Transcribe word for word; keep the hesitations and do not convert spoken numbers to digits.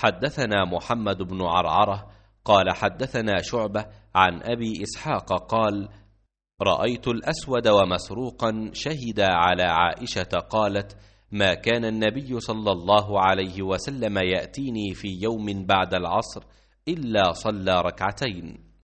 حدثنا محمد بن عرعرة قال حدثنا شعبة عن أبي إسحاق قال رأيت الأسود ومسروقا شهدا على عائشة قالت ما كان النبي صلى الله عليه وسلم يأتيني في يوم بعد العصر إلا صلى ركعتين.